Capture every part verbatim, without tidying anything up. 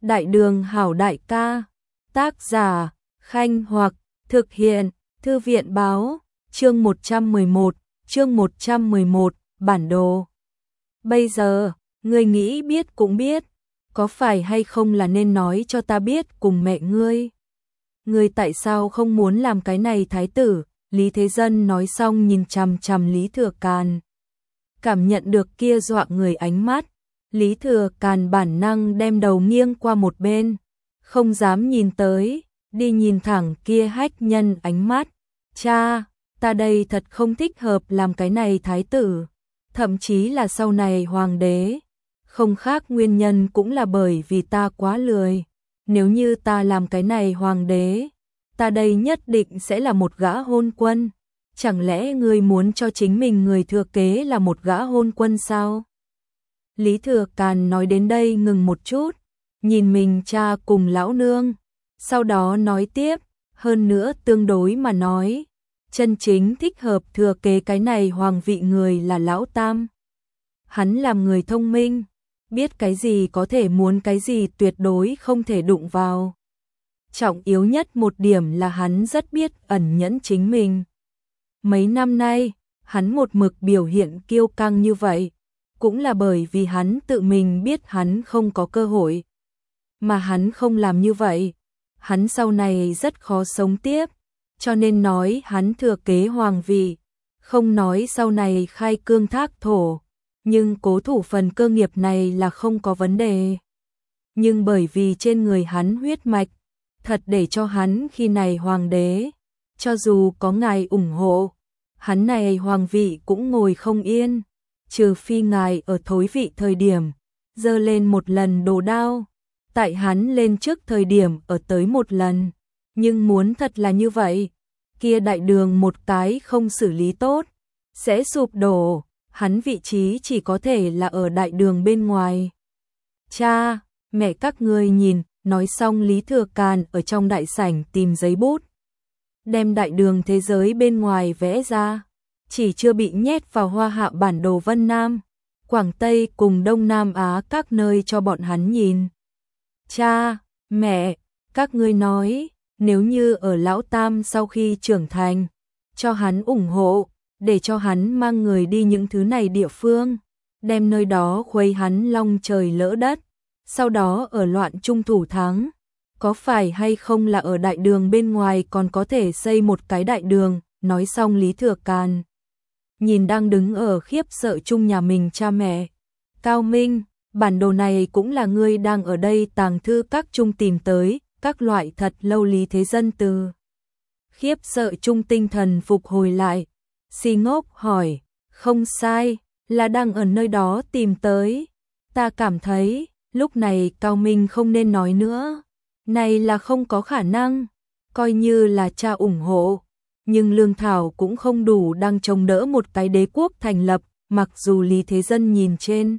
Đại đường hảo đại ca, tác giả, Khanh Hoặc, thực hiện, Thư viện báo, chương một trăm mười một, chương một trăm mười một, bản đồ. Bây giờ, ngươi nghĩ biết cũng biết, có phải hay không là nên nói cho ta biết cùng mẹ ngươi. Ngươi tại sao không muốn làm cái này thái tử? Lý Thế Dân nói xong nhìn chằm chằm Lý Thừa Càn. Cảm nhận được kia dọa người ánh mắt, Lý Thừa Càn bản năng đem đầu nghiêng qua một bên, không dám nhìn tới, đi nhìn thẳng kia hách nhân ánh mắt. Cha, ta đây thật không thích hợp làm cái này thái tử, thậm chí là sau này hoàng đế. Không khác nguyên nhân cũng là bởi vì ta quá lười. Nếu như ta làm cái này hoàng đế, ta đây nhất định sẽ là một gã hôn quân. Chẳng lẽ ngươi muốn cho chính mình người thừa kế là một gã hôn quân sao? Lý Thừa Càn nói đến đây ngừng một chút, nhìn mình cha cùng lão nương, sau đó nói tiếp, hơn nữa tương đối mà nói, chân chính thích hợp thừa kế cái này hoàng vị người là lão Tam. Hắn làm người thông minh, biết cái gì có thể muốn cái gì tuyệt đối không thể đụng vào. Trọng yếu nhất một điểm là hắn rất biết ẩn nhẫn chính mình. Mấy năm nay, hắn một mực biểu hiện kiêu căng như vậy, cũng là bởi vì hắn tự mình biết hắn không có cơ hội. Mà hắn không làm như vậy, hắn sau này rất khó sống tiếp, cho nên nói hắn thừa kế hoàng vị, không nói sau này khai cương thác thổ, nhưng cố thủ phần cơ nghiệp này là không có vấn đề. Nhưng bởi vì trên người hắn huyết mạch, thật để cho hắn khi này hoàng đế, cho dù có ngài ủng hộ, hắn này hoàng vị cũng ngồi không yên, trừ phi ngài ở thối vị thời điểm, giơ lên một lần đồ đao, tại hắn lên trước thời điểm ở tới một lần, nhưng muốn thật là như vậy, kia đại đường một cái không xử lý tốt, sẽ sụp đổ, hắn vị trí chỉ có thể là ở đại đường bên ngoài. Cha, mẹ các ngươi nhìn, nói xong Lý Thừa Càn ở trong đại sảnh tìm giấy bút, đem đại đường thế giới bên ngoài vẽ ra, chỉ chưa bị nhét vào hoa hạ bản đồ Vân Nam, Quảng Tây cùng Đông Nam Á các nơi cho bọn hắn nhìn. Cha, mẹ, các ngươi nói, nếu như ở lão Tam sau khi trưởng thành, cho hắn ủng hộ, để cho hắn mang người đi những thứ này địa phương, đem nơi đó khuấy hắn long trời lỡ đất, sau đó ở loạn trung thủ thắng, có phải hay không là ở đại đường bên ngoài còn có thể xây một cái đại đường? Nói xong Lý Thừa Càn nhìn đang đứng ở khiếp sợ chung nhà mình cha mẹ. Cao Minh, bản đồ này cũng là ngươi đang ở đây tàng thư các trung tìm tới, các loại thật lâu. Lý Thế Dân từ khiếp sợ chung tinh thần phục hồi lại, si ngốc hỏi, không sai, là đang ở nơi đó tìm tới. Ta cảm thấy, lúc này Cao Minh không nên nói nữa, này là không có khả năng, coi như là cha ủng hộ, nhưng lương thảo cũng không đủ đang chống đỡ một cái đế quốc thành lập, mặc dù Lý Thế Dân nhìn trên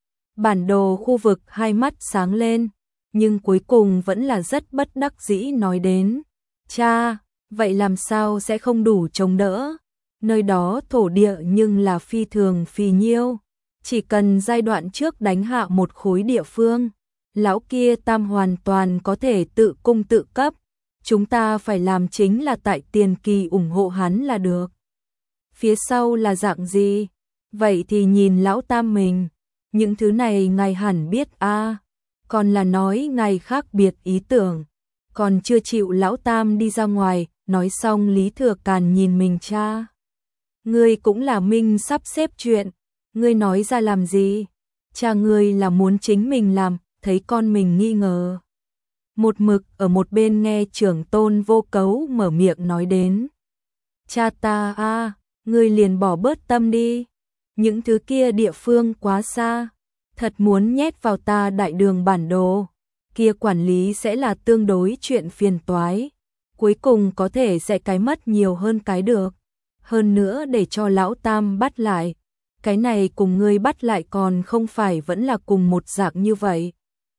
bản đồ khu vực hai mắt sáng lên, nhưng cuối cùng vẫn là rất bất đắc dĩ nói đến, cha, vậy làm sao sẽ không đủ chống đỡ, nơi đó thổ địa nhưng là phi thường phì nhiêu, chỉ cần giai đoạn trước đánh hạ một khối địa phương, lão kia Tam hoàn toàn có thể tự cung tự cấp. Chúng ta phải làm chính là tại tiền kỳ ủng hộ hắn là được. Phía sau là dạng gì? Vậy thì nhìn lão Tam mình. Những thứ này ngài hẳn biết a, à, còn là nói ngài khác biệt ý tưởng. Còn chưa chịu lão Tam đi ra ngoài, nói xong Lý Thừa Càn nhìn mình cha. Ngươi cũng là minh sắp xếp chuyện. Ngươi nói ra làm gì? Cha ngươi là muốn chính mình làm, thấy con mình nghi ngờ. Một mực ở một bên nghe trưởng tôn Vô Cấu mở miệng nói đến. Cha ta a, à, ngươi liền bỏ bớt tâm đi. Những thứ kia địa phương quá xa, thật muốn nhét vào ta đại đường bản đồ, kia quản lý sẽ là tương đối chuyện phiền toái. Cuối cùng có thể sẽ cái mất nhiều hơn cái được. Hơn nữa để cho lão Tam bắt lại, cái này cùng ngươi bắt lại còn không phải vẫn là cùng một dạng như vậy.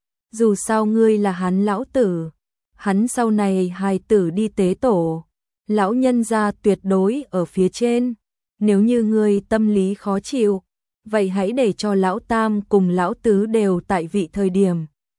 Dù sao ngươi là hắn lão tử, hắn sau này hài tử đi tế tổ, lão nhân gia tuyệt đối ở phía trên, nếu như ngươi tâm lý khó chịu, vậy hãy để cho lão Tam cùng lão Tứ đều tại vị thời điểm.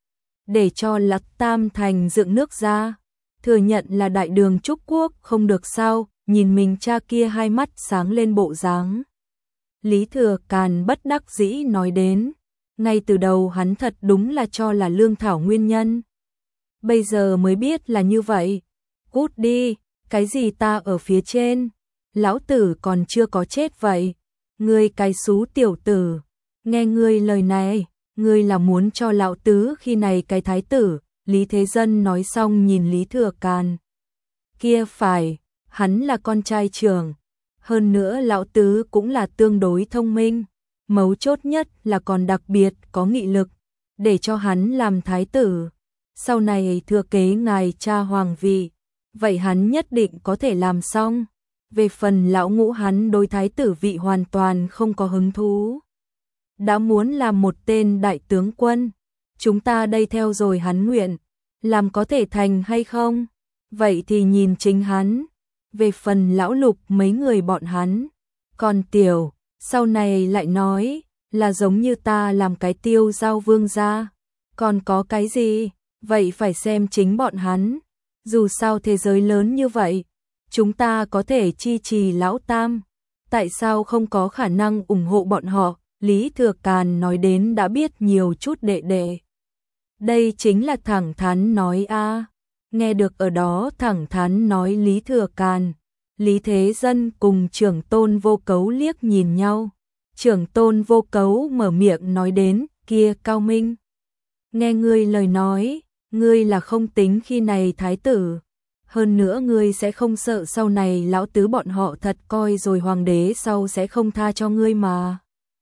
để cho Lạc Tam Thành dựng nước ra, thừa nhận là đại đường Trúc Quốc không được sao, nhìn mình cha kia hai mắt sáng lên bộ dáng. Lý Thừa Càn bất đắc dĩ nói đến, ngay từ đầu hắn thật đúng là cho là lương thảo nguyên nhân. Bây giờ mới biết là như vậy. Cút đi, cái gì ta ở phía trên, lão tử còn chưa có chết vậy. Ngươi cái xú tiểu tử, nghe ngươi lời này, ngươi là muốn cho lão tứ khi này cái thái tử. Lý Thế Dân nói xong nhìn Lý Thừa Càn. Kia phải, hắn là con trai trưởng, hơn nữa lão tứ cũng là tương đối thông minh, mấu chốt nhất là còn đặc biệt có nghị lực, để cho hắn làm thái tử, sau này thừa kế ngài cha hoàng vị, vậy hắn nhất định có thể làm xong. Về phần lão ngũ hắn đối thái tử vị hoàn toàn không có hứng thú. Đã muốn làm một tên đại tướng quân, chúng ta đây theo rồi hắn nguyện, làm có thể thành hay không? Vậy thì nhìn chính hắn. Về phần lão Lục mấy người bọn hắn, còn tiểu, sau này lại nói là giống như ta làm cái tiêu giao vương gia, còn có cái gì, vậy phải xem chính bọn hắn. Dù sao thế giới lớn như vậy, chúng ta có thể chi trì lão Tam, tại sao không có khả năng ủng hộ bọn họ? Lý Thừa Càn nói đến đã biết nhiều chút đệ đệ. Đây chính là thẳng thắn nói a. Nghe được ở đó thẳng thắn nói Lý Thừa Càn, Lý Thế Dân cùng Trưởng Tôn Vô Cấu liếc nhìn nhau. Trưởng Tôn Vô Cấu mở miệng nói đến, kia Cao Minh, nghe ngươi lời nói, ngươi là không tính khi này thái tử, hơn nữa ngươi sẽ không sợ sau này lão tứ bọn họ thật coi rồi hoàng đế sau sẽ không tha cho ngươi mà.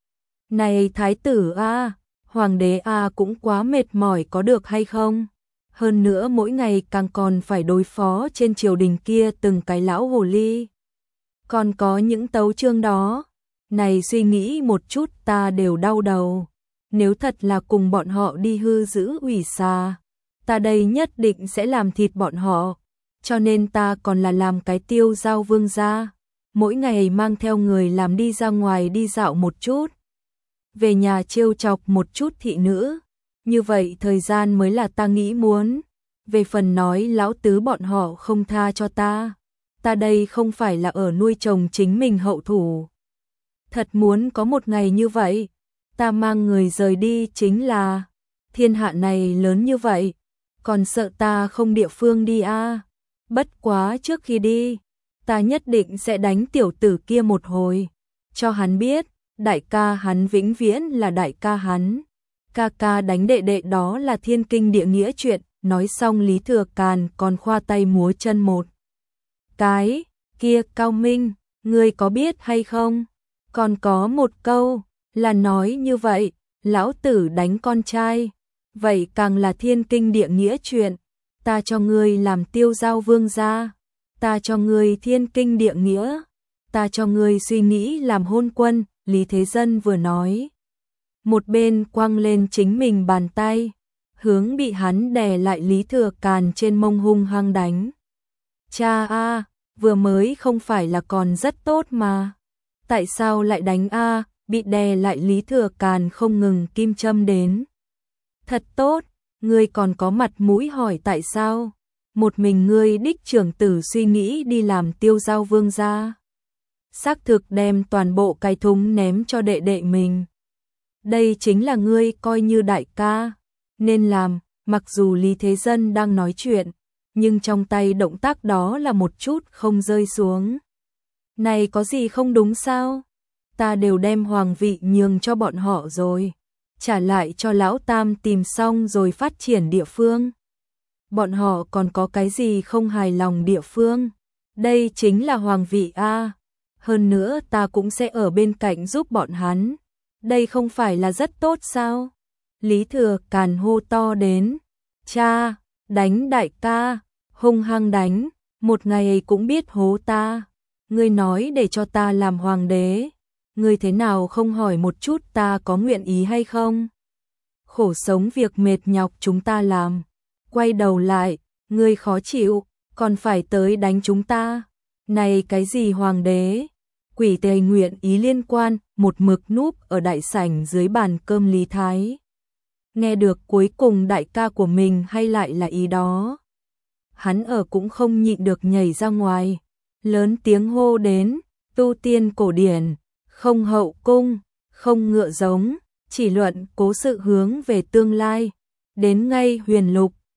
Này thái tử a, hoàng đế a cũng quá mệt mỏi có được hay không? Hơn nữa mỗi ngày càng còn phải đối phó trên triều đình kia từng cái lão hồ ly. Còn có những tấu chương đó, này suy nghĩ một chút ta đều đau đầu. Nếu thật là cùng bọn họ đi hư giữ ủy xà, ta đây nhất định sẽ làm thịt bọn họ. Cho nên ta còn là làm cái tiêu giao vương gia, mỗi ngày mang theo người làm đi ra ngoài đi dạo một chút, về nhà trêu chọc một chút thị nữ. Như vậy thời gian mới là ta nghĩ muốn. Về phần nói lão tứ bọn họ không tha cho ta, ta đây không phải là ở nuôi chồng chính mình hậu thủ. Thật muốn có một ngày như vậy, ta mang người rời đi chính là. Thiên hạ này lớn như vậy, còn sợ ta không địa phương đi a? À? Bất quá trước khi đi, ta nhất định sẽ đánh tiểu tử kia một hồi, cho hắn biết, đại ca hắn vĩnh viễn là đại ca hắn. Ca ca đánh đệ đệ đó là thiên kinh địa nghĩa chuyện. Nói xong Lý Thừa Càn còn khoa tay múa chân một cái. Kia Cao Minh, ngươi có biết hay không? Còn có một câu là nói như vậy, lão tử đánh con trai, vậy càng là thiên kinh địa nghĩa chuyện. Ta cho ngươi làm tiêu giao vương gia, ta cho ngươi thiên kinh địa nghĩa, ta cho ngươi suy nghĩ làm hôn quân. Lý Thế Dân vừa nói, một bên quăng lên chính mình bàn tay, hướng bị hắn đè lại Lý Thừa Càn trên mông hung hăng đánh. Cha a, vừa mới không phải là còn rất tốt mà, tại sao lại đánh a? Bị đè lại Lý Thừa Càn không ngừng kim châm đến. Thật tốt, ngươi còn có mặt mũi hỏi tại sao? Một mình ngươi đích trưởng tử suy nghĩ đi làm tiêu giao vương gia, xác thực đem toàn bộ cái thúng ném cho đệ đệ mình. Đây chính là ngươi coi như đại ca nên làm. Mặc dù Lý Thế Dân đang nói chuyện, nhưng trong tay động tác đó là một chút không rơi xuống. Này có gì không đúng sao? Ta đều đem hoàng vị nhường cho bọn họ rồi, trả lại cho lão Tam tìm xong rồi phát triển địa phương. Bọn họ còn có cái gì không hài lòng địa phương? Đây chính là hoàng vị a. Hơn nữa ta cũng sẽ ở bên cạnh giúp bọn hắn. Đây không phải là rất tốt sao? Lý Thừa Càn hô to đến. Cha, đánh đại ca, hung hăng đánh, một ngày cũng biết hố ta. Ngươi nói để cho ta làm hoàng đế, ngươi thế nào không hỏi một chút ta có nguyện ý hay không? Khổ sống việc mệt nhọc chúng ta làm, quay đầu lại, ngươi khó chịu, còn phải tới đánh chúng ta. Này cái gì hoàng đế? Quỷ tề nguyện ý liên quan, một mực núp ở đại sảnh dưới bàn cơm Lý Thái nghe được cuối cùng đại ca của mình hay lại là ý đó. Hắn ở cũng không nhịn được nhảy ra ngoài, lớn tiếng hô đến, tu tiên cổ điển, không hậu cung, không ngựa giống, chỉ luận cố sự hướng về tương lai, đến ngay huyền lục,